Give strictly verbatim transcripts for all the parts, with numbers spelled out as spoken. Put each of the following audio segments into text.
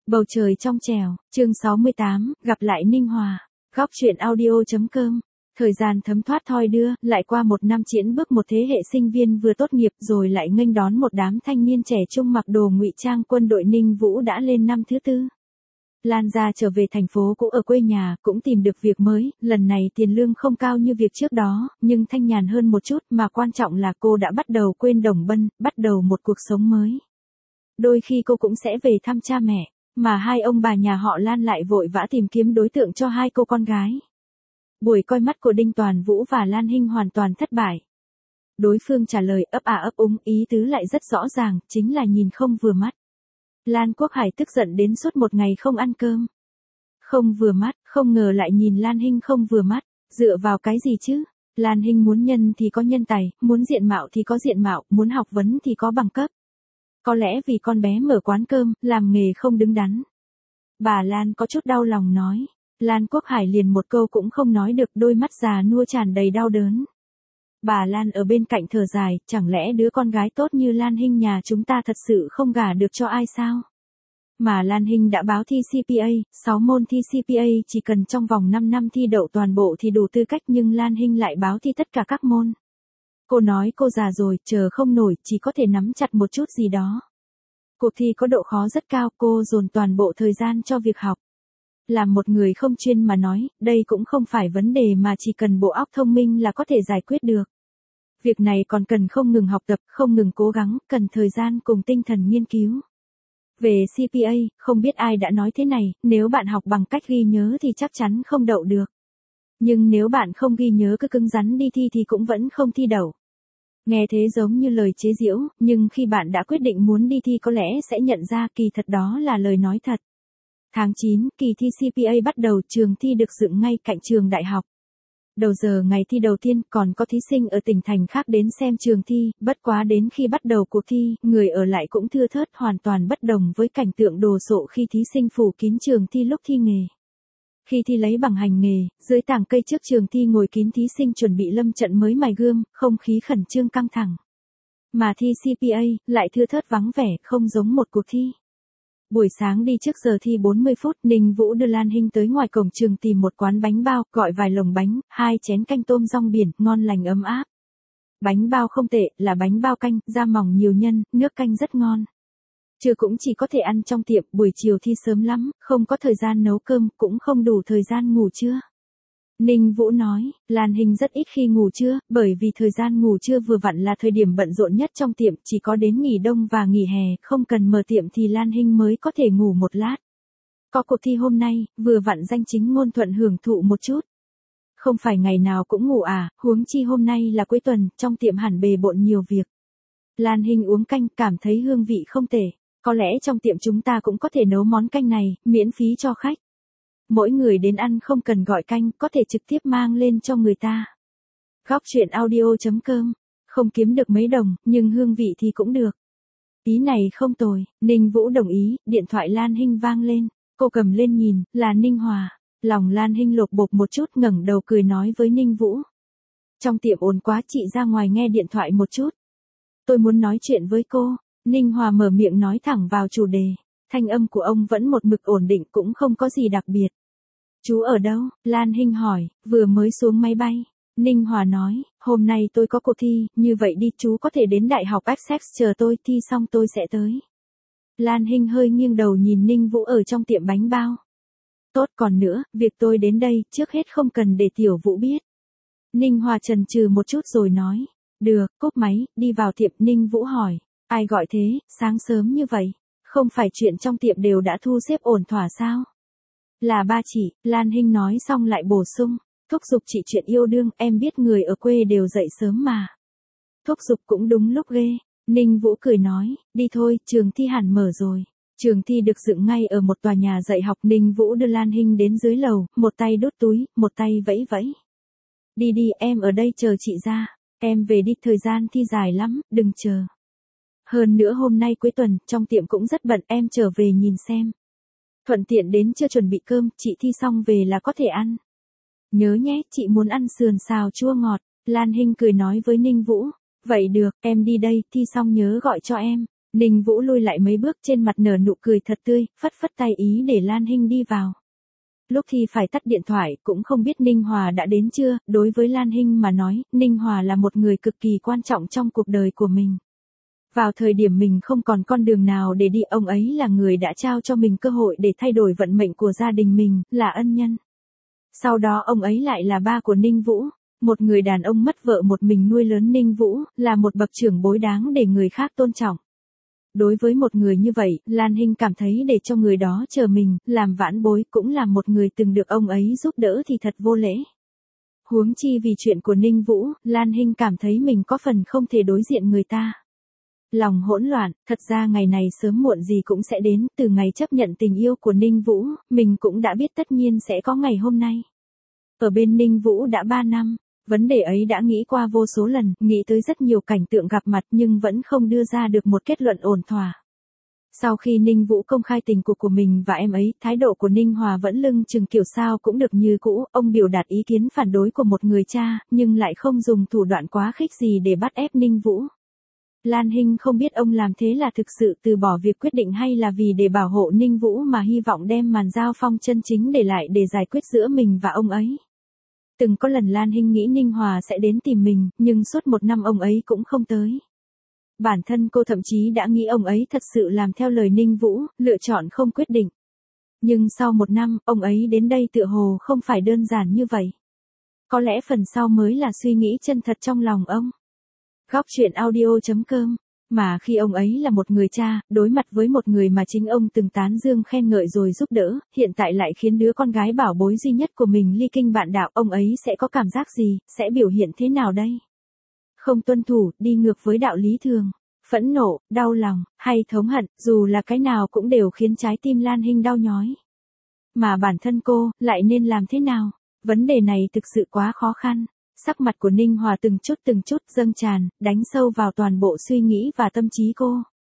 Bầu trời trong trẻo, chương sáu mươi tám, gặp lại Ninh Hòa. Góc truyện audio.com. Thời gian thấm thoát thoi đưa, lại qua một năm diễn bước một thế hệ sinh viên vừa tốt nghiệp rồi lại nghênh đón một đám thanh niên trẻ trung mặc đồ ngụy trang quân đội. Ninh Vũ đã lên năm thứ tư. Lan ra trở về thành phố cũ ở quê nhà, cũng tìm được việc mới, lần này tiền lương không cao như việc trước đó, nhưng thanh nhàn hơn một chút, mà quan trọng là cô đã bắt đầu quên Đồng Bân, bắt đầu một cuộc sống mới. Đôi khi cô cũng sẽ về thăm cha mẹ, mà hai ông bà nhà họ Lan lại vội vã tìm kiếm đối tượng cho hai cô con gái. Buổi coi mắt của Đinh Toàn Vũ và Lan Hinh hoàn toàn thất bại. Đối phương trả lời ấp à ấp úng, ý tứ lại rất rõ ràng, chính là nhìn không vừa mắt. Lan Quốc Hải tức giận đến suốt một ngày không ăn cơm. Không vừa mắt, không ngờ lại nhìn Lan Hinh không vừa mắt, dựa vào cái gì chứ? Lan Hinh muốn nhân thì có nhân tài, muốn diện mạo thì có diện mạo, muốn học vấn thì có bằng cấp. Có lẽ vì con bé mở quán cơm, làm nghề không đứng đắn. Bà Lan có chút đau lòng nói. Lan Quốc Hải liền một câu cũng không nói được, đôi mắt già nua tràn đầy đau đớn. Bà Lan ở bên cạnh thở dài, chẳng lẽ đứa con gái tốt như Lan Hinh nhà chúng ta thật sự không gả được cho ai sao? Mà Lan Hinh đã báo thi xê pê a, sáu môn thi xê pê a chỉ cần trong vòng năm năm thi đậu toàn bộ thì đủ tư cách, nhưng Lan Hinh lại báo thi tất cả các môn. Cô nói cô già rồi, chờ không nổi, chỉ có thể nắm chặt một chút gì đó. Cuộc thi có độ khó rất cao, cô dồn toàn bộ thời gian cho việc học. Làm một người không chuyên mà nói, đây cũng không phải vấn đề mà chỉ cần bộ óc thông minh là có thể giải quyết được. Việc này còn cần không ngừng học tập, không ngừng cố gắng, cần thời gian cùng tinh thần nghiên cứu. Về xê pê a, không biết ai đã nói thế này, nếu bạn học bằng cách ghi nhớ thì chắc chắn không đậu được. Nhưng nếu bạn không ghi nhớ cứ cứng rắn đi thi thì cũng vẫn không thi đậu. Nghe thế giống như lời chế giễu, nhưng khi bạn đã quyết định muốn đi thi có lẽ sẽ nhận ra kỳ thật đó là lời nói thật. Tháng chín, kỳ thi xê pê a bắt đầu, trường thi được dựng ngay cạnh trường đại học. Đầu giờ ngày thi đầu tiên, còn có thí sinh ở tỉnh thành khác đến xem trường thi, bất quá đến khi bắt đầu cuộc thi, người ở lại cũng thưa thớt, hoàn toàn bất đồng với cảnh tượng đồ sộ khi thí sinh phủ kín trường thi lúc thi nghề. Khi thi lấy bằng hành nghề, dưới tàng cây trước trường thi ngồi kín thí sinh chuẩn bị lâm trận mới mài gươm, không khí khẩn trương căng thẳng. Mà thi xê pê a, lại thưa thớt vắng vẻ, không giống một cuộc thi. Buổi sáng đi trước giờ thi bốn mươi phút, Ninh Vũ đưa Lan Hinh tới ngoài cổng trường tìm một quán bánh bao, gọi vài lồng bánh, hai chén canh tôm rong biển, ngon lành ấm áp. Bánh bao không tệ, là bánh bao canh, da mỏng nhiều nhân, nước canh rất ngon. Trưa cũng chỉ có thể ăn trong tiệm, buổi chiều thi sớm lắm, không có thời gian nấu cơm, cũng không đủ thời gian ngủ trưa. Ninh Vũ nói, Lan Hinh rất ít khi ngủ trưa, bởi vì thời gian ngủ trưa vừa vặn là thời điểm bận rộn nhất trong tiệm, chỉ có đến nghỉ đông và nghỉ hè, không cần mở tiệm thì Lan Hinh mới có thể ngủ một lát. Có cuộc thi hôm nay, vừa vặn danh chính ngôn thuận hưởng thụ một chút. Không phải ngày nào cũng ngủ à, huống chi hôm nay là cuối tuần, trong tiệm hẳn bề bộn nhiều việc. Lan Hinh uống canh, cảm thấy hương vị không tệ, có lẽ trong tiệm chúng ta cũng có thể nấu món canh này, miễn phí cho khách. Mỗi người đến ăn không cần gọi canh, có thể trực tiếp mang lên cho người ta. Góc truyện audio.com. Không kiếm được mấy đồng, nhưng hương vị thì cũng được. Ý này không tồi, Ninh Vũ đồng ý, điện thoại Lan Hinh vang lên. Cô cầm lên nhìn, là Ninh Hòa. Lòng Lan Hinh lột bột một chút, ngẩng đầu cười nói với Ninh Vũ. Trong tiệm ồn quá, chị ra ngoài nghe điện thoại một chút. Tôi muốn nói chuyện với cô. Ninh Hòa mở miệng nói thẳng vào chủ đề. Thanh âm của ông vẫn một mực ổn định, cũng không có gì đặc biệt. Chú ở đâu? Lan Hinh hỏi, vừa mới xuống máy bay. Ninh Hòa nói, hôm nay tôi có cuộc thi, như vậy đi, chú có thể đến Đại học Essex chờ tôi, thi xong tôi sẽ tới. Lan Hinh hơi nghiêng đầu nhìn Ninh Vũ ở trong tiệm bánh bao. Tốt, còn nữa, việc tôi đến đây, trước hết không cần để Tiểu Vũ biết. Ninh Hòa chần chừ một chút rồi nói, được, cúp máy, đi vào tiệm. Ninh Vũ hỏi, ai gọi thế, sáng sớm như vậy? Không phải chuyện trong tiệm đều đã thu xếp ổn thỏa sao? Là ba chị, Lan Hinh nói xong lại bổ sung, thúc giục chị chuyện yêu đương, em biết người ở quê đều dậy sớm mà. Thúc giục cũng đúng lúc ghê. Ninh Vũ cười nói, đi thôi, trường thi hẳn mở rồi. Trường thi được dựng ngay ở một tòa nhà dạy học. Ninh Vũ đưa Lan Hinh đến dưới lầu, một tay đút túi, một tay vẫy vẫy. Đi đi, em ở đây chờ chị ra. Em về đi, thời gian thi dài lắm, đừng chờ. Hơn nữa hôm nay cuối tuần, trong tiệm cũng rất bận, em trở về nhìn xem. Thuận tiện đến chưa chuẩn bị cơm, chị thi xong về là có thể ăn. Nhớ nhé, chị muốn ăn sườn xào chua ngọt. Lan Hinh cười nói với Ninh Vũ. Vậy được, em đi đây, thi xong nhớ gọi cho em. Ninh Vũ lui lại mấy bước, trên mặt nở nụ cười thật tươi, phất phất tay ý để Lan Hinh đi vào. Lúc thì phải tắt điện thoại, cũng không biết Ninh Hòa đã đến chưa, đối với Lan Hinh mà nói, Ninh Hòa là một người cực kỳ quan trọng trong cuộc đời của mình. Vào thời điểm mình không còn con đường nào để đi, ông ấy là người đã trao cho mình cơ hội để thay đổi vận mệnh của gia đình mình, là ân nhân. Sau đó ông ấy lại là ba của Ninh Vũ, một người đàn ông mất vợ một mình nuôi lớn Ninh Vũ, là một bậc trưởng bối đáng để người khác tôn trọng. Đối với một người như vậy, Lan Hinh cảm thấy để cho người đó chờ mình, làm vãn bối cũng là một người từng được ông ấy giúp đỡ thì thật vô lễ. Huống chi vì chuyện của Ninh Vũ, Lan Hinh cảm thấy mình có phần không thể đối diện người ta. Lòng hỗn loạn, thật ra ngày này sớm muộn gì cũng sẽ đến, từ ngày chấp nhận tình yêu của Ninh Vũ, mình cũng đã biết tất nhiên sẽ có ngày hôm nay. Ở bên Ninh Vũ đã ba năm, vấn đề ấy đã nghĩ qua vô số lần, nghĩ tới rất nhiều cảnh tượng gặp mặt nhưng vẫn không đưa ra được một kết luận ổn thỏa. Sau khi Ninh Vũ công khai tình cuộc của mình và em ấy, thái độ của Ninh Hòa vẫn lưng chừng kiểu sao cũng được như cũ, ông biểu đạt ý kiến phản đối của một người cha, nhưng lại không dùng thủ đoạn quá khích gì để bắt ép Ninh Vũ. Lan Hinh không biết ông làm thế là thực sự từ bỏ việc quyết định hay là vì để bảo hộ Ninh Vũ mà hy vọng đem màn giao phong chân chính để lại để giải quyết giữa mình và ông ấy. Từng có lần Lan Hinh nghĩ Ninh Hòa sẽ đến tìm mình, nhưng suốt một năm ông ấy cũng không tới. Bản thân cô thậm chí đã nghĩ ông ấy thật sự làm theo lời Ninh Vũ, lựa chọn không quyết định. Nhưng sau một năm, ông ấy đến đây tựa hồ không phải đơn giản như vậy. Có lẽ phần sau mới là suy nghĩ chân thật trong lòng ông. Góc truyện audio chấm com. Mà khi ông ấy là một người cha, đối mặt với một người mà chính ông từng tán dương khen ngợi rồi giúp đỡ, hiện tại lại khiến đứa con gái bảo bối duy nhất của mình ly kinh bạn đạo, ông ấy sẽ có cảm giác gì, sẽ biểu hiện thế nào đây? Không tuân thủ, đi ngược với đạo lý thường, phẫn nộ, đau lòng, hay thống hận, dù là cái nào cũng đều khiến trái tim Lan Hinh đau nhói. Mà bản thân cô, lại nên làm thế nào? Vấn đề này thực sự quá khó khăn. Sắc mặt của Ninh Hòa từng chút từng chút dâng tràn, đánh sâu vào toàn bộ suy nghĩ và tâm trí cô.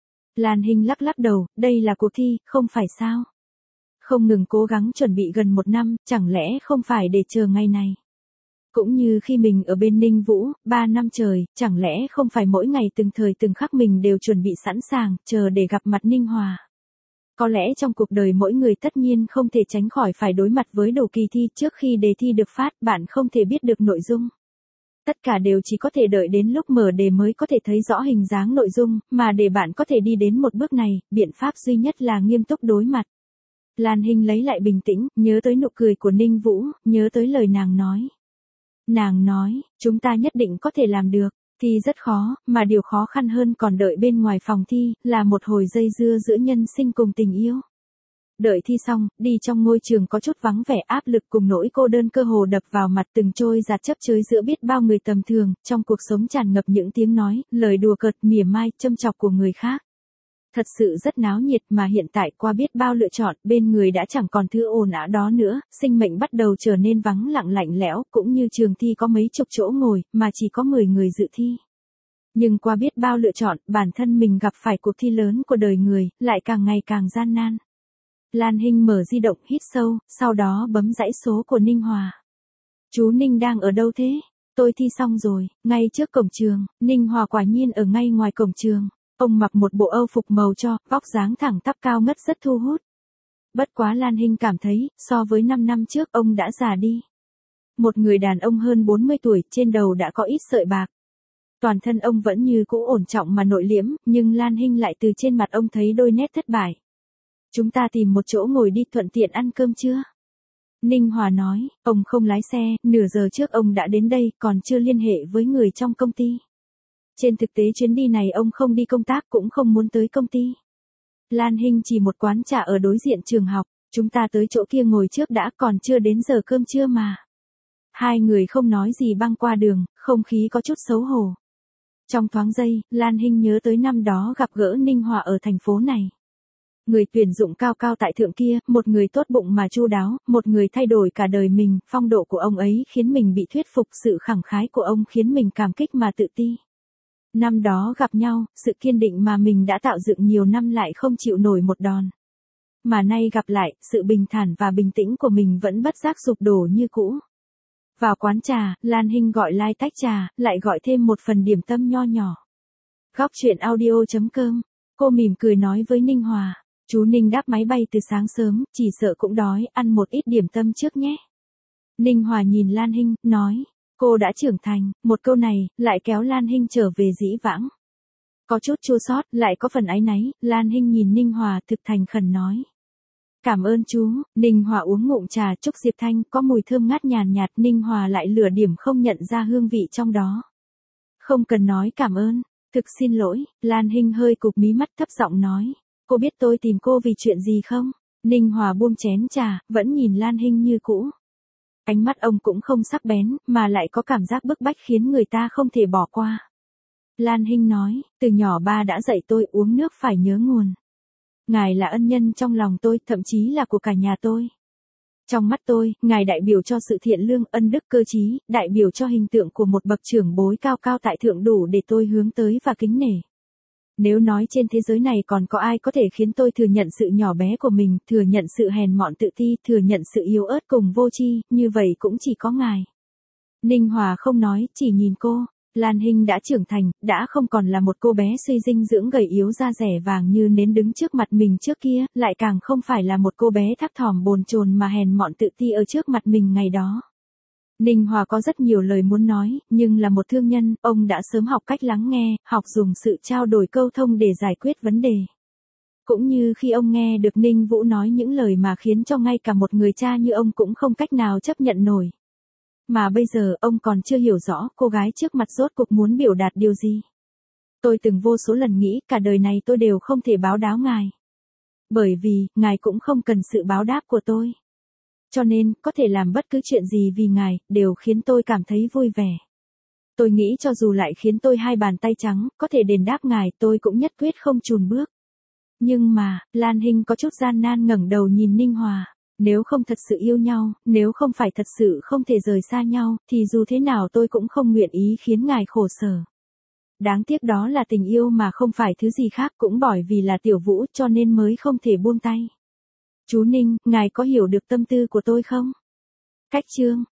Lan Hinh lắc lắc đầu, đây là cuộc thi, không phải sao? Không ngừng cố gắng chuẩn bị gần một năm, chẳng lẽ không phải để chờ ngày này? Cũng như khi mình ở bên Ninh Vũ, ba năm trời, chẳng lẽ không phải mỗi ngày từng thời từng khắc mình đều chuẩn bị sẵn sàng, chờ để gặp mặt Ninh Hòa? Có lẽ trong cuộc đời mỗi người tất nhiên không thể tránh khỏi phải đối mặt với đồ kỳ thi, trước khi đề thi được phát, bạn không thể biết được nội dung. Tất cả đều chỉ có thể đợi đến lúc mở đề mới có thể thấy rõ hình dáng nội dung, mà để bạn có thể đi đến một bước này, biện pháp duy nhất là nghiêm túc đối mặt. Lan Hinh lấy lại bình tĩnh, nhớ tới nụ cười của Ninh Vũ, nhớ tới lời nàng nói. Nàng nói, chúng ta nhất định có thể làm được. Thi rất khó, mà điều khó khăn hơn còn đợi bên ngoài phòng thi, là một hồi dây dưa giữa nhân sinh cùng tình yêu. Đợi thi xong, đi trong ngôi trường có chút vắng vẻ, áp lực cùng nỗi cô đơn cơ hồ đập vào mặt, từng trôi giạt chấp chới giữa biết bao người tầm thường, trong cuộc sống tràn ngập những tiếng nói, lời đùa cợt, mỉa mai, châm chọc của người khác. Thật sự rất náo nhiệt, mà hiện tại qua biết bao lựa chọn, bên người đã chẳng còn thứ ồn ào đó nữa, sinh mệnh bắt đầu trở nên vắng lặng lạnh lẽo, cũng như trường thi có mấy chục chỗ ngồi, mà chỉ có mười người dự thi. Nhưng qua biết bao lựa chọn, bản thân mình gặp phải cuộc thi lớn của đời người, lại càng ngày càng gian nan. Lan Hinh mở di động, hít sâu, sau đó bấm dãy số của Ninh Hòa. Chú Ninh đang ở đâu thế? Tôi thi xong rồi, ngay trước cổng trường. Ninh Hòa quả nhiên ở ngay ngoài cổng trường. Ông mặc một bộ âu phục màu cho, vóc dáng thẳng tắp cao ngất rất thu hút. Bất quá Lan Hinh cảm thấy, so với năm năm trước ông đã già đi. Một người đàn ông hơn bốn mươi tuổi, trên đầu đã có ít sợi bạc. Toàn thân ông vẫn như cũ ổn trọng mà nội liễm, nhưng Lan Hinh lại từ trên mặt ông thấy đôi nét thất bại. Chúng ta tìm một chỗ ngồi đi, thuận tiện ăn cơm chưa? Ninh Hòa nói, ông không lái xe, nửa giờ trước ông đã đến đây, còn chưa liên hệ với người trong công ty. Trên thực tế chuyến đi này ông không đi công tác, cũng không muốn tới công ty. Lan Hinh chỉ một quán trà ở đối diện trường học, chúng ta tới chỗ kia ngồi trước đã, còn chưa đến giờ cơm trưa mà. Hai người không nói gì băng qua đường, không khí có chút xấu hổ. Trong thoáng giây, Lan Hinh nhớ tới năm đó gặp gỡ Ninh Hòa ở thành phố này. Người tuyển dụng cao cao tại thượng kia, một người tốt bụng mà chu đáo, một người thay đổi cả đời mình, phong độ của ông ấy khiến mình bị thuyết phục, sự khẳng khái của ông khiến mình cảm kích mà tự ti. Năm đó gặp nhau, sự kiên định mà mình đã tạo dựng nhiều năm lại không chịu nổi một đòn. Mà nay gặp lại, sự bình thản và bình tĩnh của mình vẫn bất giác sụp đổ như cũ. Vào quán trà, Lan Hinh gọi lai tách trà, lại gọi thêm một phần điểm tâm nho nhỏ. Góc truyện audio chấm com Cô mỉm cười nói với Ninh Hòa. Chú Ninh đáp máy bay từ sáng sớm, chỉ sợ cũng đói, ăn một ít điểm tâm trước nhé. Ninh Hòa nhìn Lan Hinh, nói. Cô đã trưởng thành, một câu này, lại kéo Lan Hinh trở về dĩ vãng. Có chút chua xót, lại có phần áy náy, Lan Hinh nhìn Ninh Hòa thực thành khẩn nói. Cảm ơn chú. Ninh Hòa uống ngụm trà chúc Diệp Thanh, có mùi thơm ngát nhàn nhạt, Ninh Hòa lại lửa điểm không nhận ra hương vị trong đó. Không cần nói cảm ơn, thực xin lỗi, Lan Hinh hơi cụp mí mắt thấp giọng nói. Cô biết tôi tìm cô vì chuyện gì không? Ninh Hòa buông chén trà, vẫn nhìn Lan Hinh như cũ. Ánh mắt ông cũng không sắc bén, mà lại có cảm giác bức bách khiến người ta không thể bỏ qua. Lan Hinh nói, từ nhỏ ba đã dạy tôi uống nước phải nhớ nguồn. Ngài là ân nhân trong lòng tôi, thậm chí là của cả nhà tôi. Trong mắt tôi, ngài đại biểu cho sự thiện lương, ân đức cơ trí, đại biểu cho hình tượng của một bậc trưởng bối cao cao tại thượng đủ để tôi hướng tới và kính nể. Nếu nói trên thế giới này còn có ai có thể khiến tôi thừa nhận sự nhỏ bé của mình, thừa nhận sự hèn mọn tự ti, thừa nhận sự yếu ớt cùng vô tri, như vậy cũng chỉ có ngài. Ninh Hòa không nói, chỉ nhìn cô. Lan Hinh đã trưởng thành, đã không còn là một cô bé suy dinh dưỡng gầy yếu da rẻ vàng như nến đứng trước mặt mình trước kia, lại càng không phải là một cô bé thấp thỏm bồn chồn mà hèn mọn tự ti ở trước mặt mình ngày đó. Ninh Hòa có rất nhiều lời muốn nói, nhưng là một thương nhân, ông đã sớm học cách lắng nghe, học dùng sự trao đổi câu thông để giải quyết vấn đề. Cũng như khi ông nghe được Ninh Vũ nói những lời mà khiến cho ngay cả một người cha như ông cũng không cách nào chấp nhận nổi. Mà bây giờ ông còn chưa hiểu rõ cô gái trước mặt rốt cuộc muốn biểu đạt điều gì. Tôi từng vô số lần nghĩ cả đời này tôi đều không thể báo đáp ngài. Bởi vì, ngài cũng không cần sự báo đáp của tôi. Cho nên, có thể làm bất cứ chuyện gì vì ngài, đều khiến tôi cảm thấy vui vẻ. Tôi nghĩ cho dù lại khiến tôi hai bàn tay trắng, có thể đền đáp ngài, tôi cũng nhất quyết không chùn bước. Nhưng mà, Lan Hinh có chút gian nan ngẩng đầu nhìn Ninh Hòa. Nếu không thật sự yêu nhau, nếu không phải thật sự không thể rời xa nhau, thì dù thế nào tôi cũng không nguyện ý khiến ngài khổ sở. Đáng tiếc đó là tình yêu mà không phải thứ gì khác, cũng bởi vì là Tiểu Vũ cho nên mới không thể buông tay. Chú Ninh, ngài có hiểu được tâm tư của tôi không? Cách chương